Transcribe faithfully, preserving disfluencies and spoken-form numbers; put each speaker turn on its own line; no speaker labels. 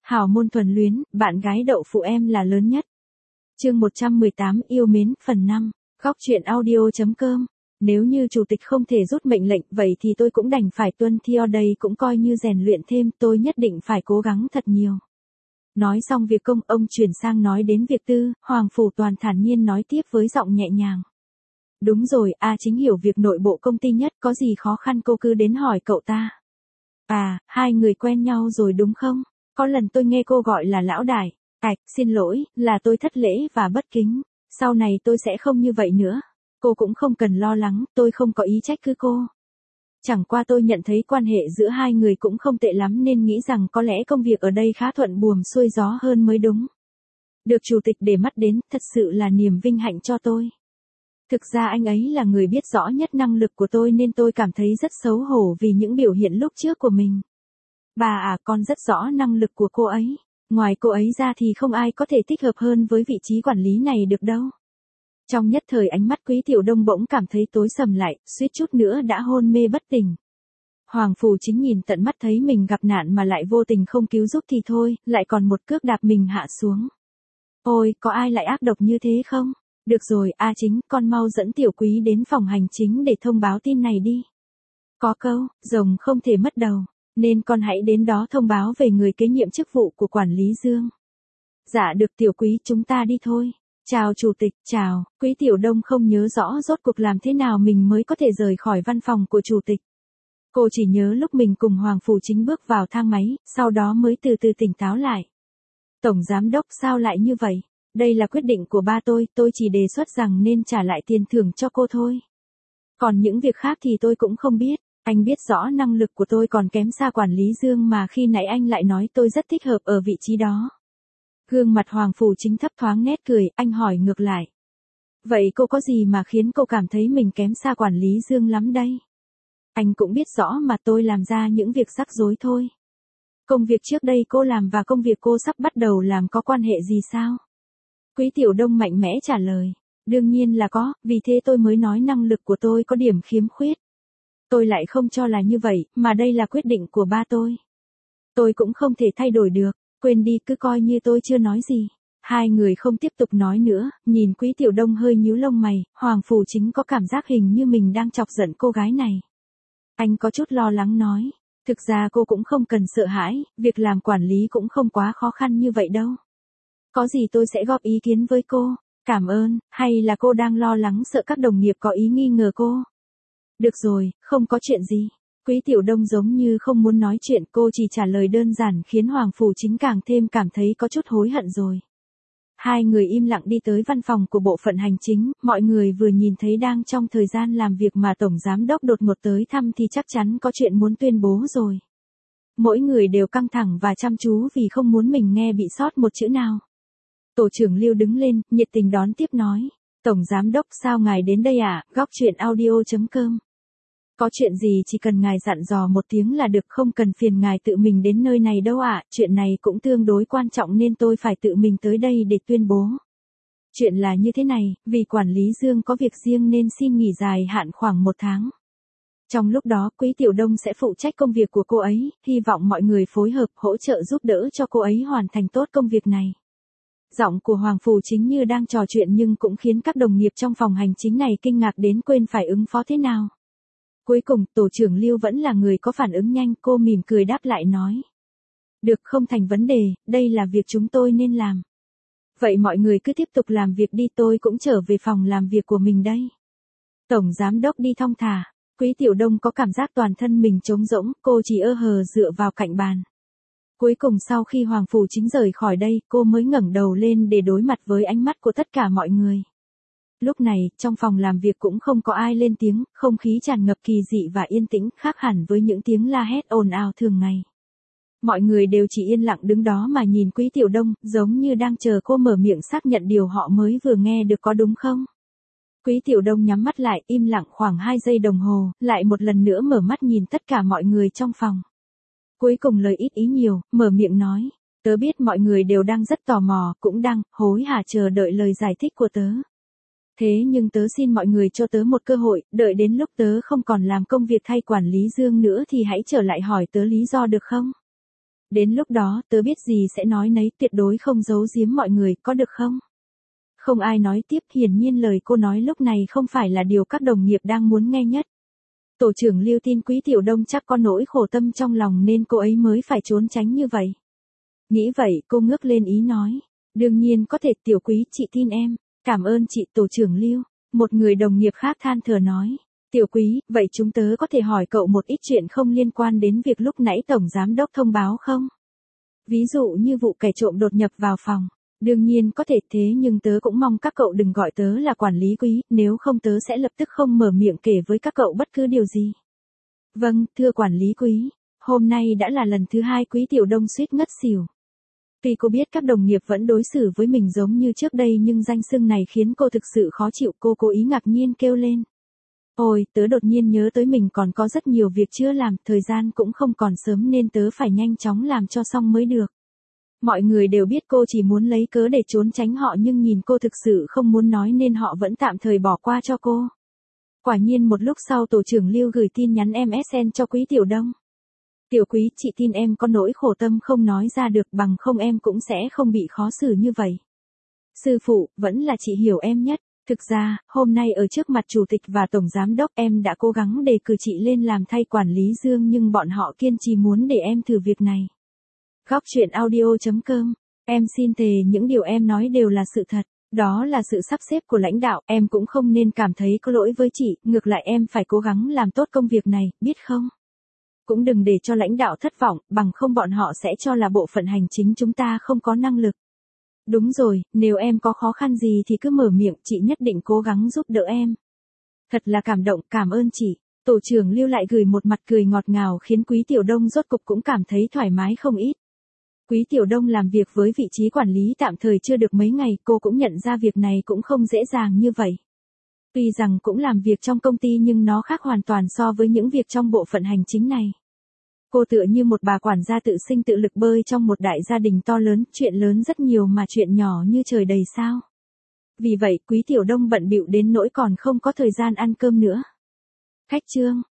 Hào môn thuần luyến, bạn gái đậu phụ em là lớn nhất. Chương một trăm mười tám yêu mến, phần năm. Góc truyện audio.com. Nếu như chủ tịch không thể rút mệnh lệnh, vậy thì tôi cũng đành phải tuân theo, đây cũng coi như rèn luyện thêm, tôi nhất định phải cố gắng thật nhiều. Nói xong việc công, ông chuyển sang nói đến việc tư, Hoàng Phủ Toàn thản nhiên nói tiếp với giọng nhẹ nhàng. Đúng rồi, A Chính hiểu việc nội bộ công ty nhất, có gì khó khăn cô cứ đến hỏi cậu ta. À, hai người quen nhau rồi đúng không? Có lần tôi nghe cô gọi là lão đại. Ảch, xin lỗi, là tôi thất lễ và bất kính. Sau này tôi sẽ không như vậy nữa. Cô cũng không cần lo lắng, tôi không có ý trách cứ cô. Chẳng qua tôi nhận thấy quan hệ giữa hai người cũng không tệ lắm nên nghĩ rằng có lẽ công việc ở đây khá thuận buồm xuôi gió hơn mới đúng. Được chủ tịch để mắt đến, thật sự là niềm vinh hạnh cho tôi. Thực ra anh ấy là người biết rõ nhất năng lực của tôi nên tôi cảm thấy rất xấu hổ vì những biểu hiện lúc trước của mình. Bà à, con rất rõ năng lực của cô ấy. Ngoài cô ấy ra thì không ai có thể thích hợp hơn với vị trí quản lý này được đâu. Trong nhất thời ánh mắt Quý Tiểu Đông bỗng cảm thấy tối sầm lại, suýt chút nữa đã hôn mê bất tỉnh. Hoàng Phủ Chính nhìn tận mắt thấy mình gặp nạn mà lại vô tình không cứu giúp thì thôi, lại còn một cước đạp mình hạ xuống. Ôi, có ai lại ác độc như thế không? Được rồi, A Chính, con mau dẫn Tiểu Quý đến phòng hành chính để thông báo tin này đi. Có câu, rồng không thể mất đầu, nên con hãy đến đó thông báo về người kế nhiệm chức vụ của quản lý Dương. Dạ được Tiểu Quý, chúng ta đi thôi. Chào chủ tịch, chào. Quý Tiểu Đông không nhớ rõ rốt cuộc làm thế nào mình mới có thể rời khỏi văn phòng của chủ tịch. Cô chỉ nhớ lúc mình cùng Hoàng Phủ Chính bước vào thang máy, sau đó mới từ từ tỉnh táo lại. Tổng giám đốc sao lại như vậy? Đây là quyết định của ba tôi, tôi chỉ đề xuất rằng nên trả lại tiền thưởng cho cô thôi. Còn những việc khác thì tôi cũng không biết. Anh biết rõ năng lực của tôi còn kém xa quản lý Dương mà khi nãy anh lại nói tôi rất thích hợp ở vị trí đó. Gương mặt Hoàng Phủ Chính thấp thoáng nét cười, anh hỏi ngược lại. Vậy cô có gì mà khiến cô cảm thấy mình kém xa quản lý Dương lắm đây? Anh cũng biết rõ mà tôi làm ra những việc rắc rối thôi. Công việc trước đây cô làm và công việc cô sắp bắt đầu làm có quan hệ gì sao? Quý Tiểu Đông mạnh mẽ trả lời. Đương nhiên là có, vì thế tôi mới nói năng lực của tôi có điểm khiếm khuyết. Tôi lại không cho là như vậy, mà đây là quyết định của ba tôi. Tôi cũng không thể thay đổi được, quên đi, cứ coi như tôi chưa nói gì. Hai người không tiếp tục nói nữa, nhìn Quý Tiểu Đông hơi nhíu lông mày, Hoàng Phủ Chính có cảm giác hình như mình đang chọc giận cô gái này. Anh có chút lo lắng nói, thực ra cô cũng không cần sợ hãi, việc làm quản lý cũng không quá khó khăn như vậy đâu. Có gì tôi sẽ góp ý kiến với cô, cảm ơn, hay là cô đang lo lắng sợ các đồng nghiệp có ý nghi ngờ cô? Được rồi, không có chuyện gì. Quý Tiểu Đông giống như không muốn nói chuyện, cô chỉ trả lời đơn giản khiến Hoàng Phủ Chính càng thêm cảm thấy có chút hối hận rồi. Hai người im lặng đi tới văn phòng của bộ phận hành chính, mọi người vừa nhìn thấy đang trong thời gian làm việc mà Tổng Giám Đốc đột ngột tới thăm thì chắc chắn có chuyện muốn tuyên bố rồi. Mỗi người đều căng thẳng và chăm chú vì không muốn mình nghe bị sót một chữ nào. Tổ trưởng Lưu đứng lên, nhiệt tình đón tiếp nói. Tổng Giám Đốc sao ngài đến đây ạ? À? Góc truyện audio.com. Có chuyện gì chỉ cần ngài dặn dò một tiếng là được, không cần phiền ngài tự mình đến nơi này đâu ạ, à. Chuyện này cũng tương đối quan trọng nên tôi phải tự mình tới đây để tuyên bố. Chuyện là như thế này, vì quản lý Dương có việc riêng nên xin nghỉ dài hạn khoảng một tháng. Trong lúc đó Quý Tiểu Đông sẽ phụ trách công việc của cô ấy, hy vọng mọi người phối hợp hỗ trợ giúp đỡ cho cô ấy hoàn thành tốt công việc này. Giọng của Hoàng Phủ Chính như đang trò chuyện nhưng cũng khiến các đồng nghiệp trong phòng hành chính này kinh ngạc đến quên phải ứng phó thế nào. Cuối cùng, tổ trưởng Lưu vẫn là người có phản ứng nhanh, cô mỉm cười đáp lại nói. Được, không thành vấn đề, đây là việc chúng tôi nên làm. Vậy mọi người cứ tiếp tục làm việc đi, tôi cũng trở về phòng làm việc của mình đây. Tổng Giám Đốc đi thong thả, Quý Tiểu Đông có cảm giác toàn thân mình trống rỗng, cô chỉ ơ hờ dựa vào cạnh bàn. Cuối cùng sau khi Hoàng Phủ Chính rời khỏi đây, cô mới ngẩng đầu lên để đối mặt với ánh mắt của tất cả mọi người. Lúc này, trong phòng làm việc cũng không có ai lên tiếng, không khí tràn ngập kỳ dị và yên tĩnh, khác hẳn với những tiếng la hét ồn ào thường ngày. Mọi người đều chỉ yên lặng đứng đó mà nhìn Quý Tiểu Đông, giống như đang chờ cô mở miệng xác nhận điều họ mới vừa nghe được có đúng không. Quý Tiểu Đông nhắm mắt lại, im lặng khoảng hai giây đồng hồ, lại một lần nữa mở mắt nhìn tất cả mọi người trong phòng. Cuối cùng lời ít ý nhiều, mở miệng nói, tớ biết mọi người đều đang rất tò mò, cũng đang hối hả chờ đợi lời giải thích của tớ. Thế nhưng tớ xin mọi người cho tớ một cơ hội, đợi đến lúc tớ không còn làm công việc thay quản lý Dương nữa thì hãy trở lại hỏi tớ lý do được không? Đến lúc đó, tớ biết gì sẽ nói nấy, tuyệt đối không giấu giếm mọi người, có được không? Không ai nói tiếp, hiển nhiên lời cô nói lúc này không phải là điều các đồng nghiệp đang muốn nghe nhất. Tổ trưởng Lưu tin Quý Tiểu Đông chắc có nỗi khổ tâm trong lòng nên cô ấy mới phải trốn tránh như vậy. Nghĩ vậy, cô ngước lên ý nói. Đương nhiên có thể, Tiểu Quý, chị tin em. Cảm ơn chị, tổ trưởng Lưu. Một người đồng nghiệp khác than thở nói. Tiểu Quý, vậy chúng tớ có thể hỏi cậu một ít chuyện không liên quan đến việc lúc nãy Tổng Giám Đốc thông báo không? Ví dụ như vụ kẻ trộm đột nhập vào phòng. Đương nhiên có thể, thế nhưng tớ cũng mong các cậu đừng gọi tớ là quản lý Quý, nếu không tớ sẽ lập tức không mở miệng kể với các cậu bất cứ điều gì. Vâng, thưa quản lý Quý, hôm nay đã là lần thứ hai Quý Tiểu Đông suýt ngất xỉu. Tuy cô biết các đồng nghiệp vẫn đối xử với mình giống như trước đây nhưng danh xưng này khiến cô thực sự khó chịu, cô cố ý ngạc nhiên kêu lên. Ôi, tớ đột nhiên nhớ tới mình còn có rất nhiều việc chưa làm, thời gian cũng không còn sớm nên tớ phải nhanh chóng làm cho xong mới được. Mọi người đều biết cô chỉ muốn lấy cớ để trốn tránh họ nhưng nhìn cô thực sự không muốn nói nên họ vẫn tạm thời bỏ qua cho cô. Quả nhiên một lúc sau tổ trưởng Lưu gửi tin nhắn em ét en cho Quý Tiểu Đông. Tiểu Quý, chị tin em có nỗi khổ tâm không nói ra được, bằng không em cũng sẽ không bị khó xử như vậy. Sư phụ, vẫn là chị hiểu em nhất. Thực ra, hôm nay ở trước mặt chủ tịch và tổng giám đốc em đã cố gắng đề cử chị lên làm thay quản lý Dương nhưng bọn họ kiên trì muốn để em thử việc này. Góc truyện audio chấm com, em xin thề những điều em nói đều là sự thật. Đó là sự sắp xếp của lãnh đạo, em cũng không nên cảm thấy có lỗi với chị, ngược lại em phải cố gắng làm tốt công việc này, biết không? Cũng đừng để cho lãnh đạo thất vọng, bằng không bọn họ sẽ cho là bộ phận hành chính chúng ta không có năng lực. Đúng rồi, nếu em có khó khăn gì thì cứ mở miệng, chị nhất định cố gắng giúp đỡ em. Thật là cảm động, cảm ơn chị. Tổ trưởng Lưu lại gửi một mặt cười ngọt ngào khiến Quý Tiểu Đông rốt cục cũng cảm thấy thoải mái không ít. Quý Tiểu Đông làm việc với vị trí quản lý tạm thời chưa được mấy ngày, cô cũng nhận ra việc này cũng không dễ dàng như vậy. Tuy rằng cũng làm việc trong công ty nhưng nó khác hoàn toàn so với những việc trong bộ phận hành chính này. Cô tựa như một bà quản gia tự sinh tự lực bơi trong một đại gia đình to lớn, chuyện lớn rất nhiều mà chuyện nhỏ như trời đầy sao. Vì vậy, Quý Tiểu Đông bận bịu đến nỗi còn không có thời gian ăn cơm nữa. Khách trương.